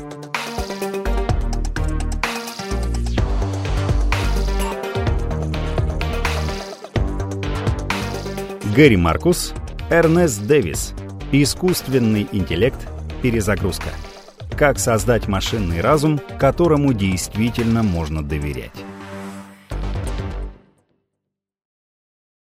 Гэри Маркус, Эрнест Дэвис. Искусственный интеллект. Перезагрузка. Как создать машинный разум, которому действительно можно доверять.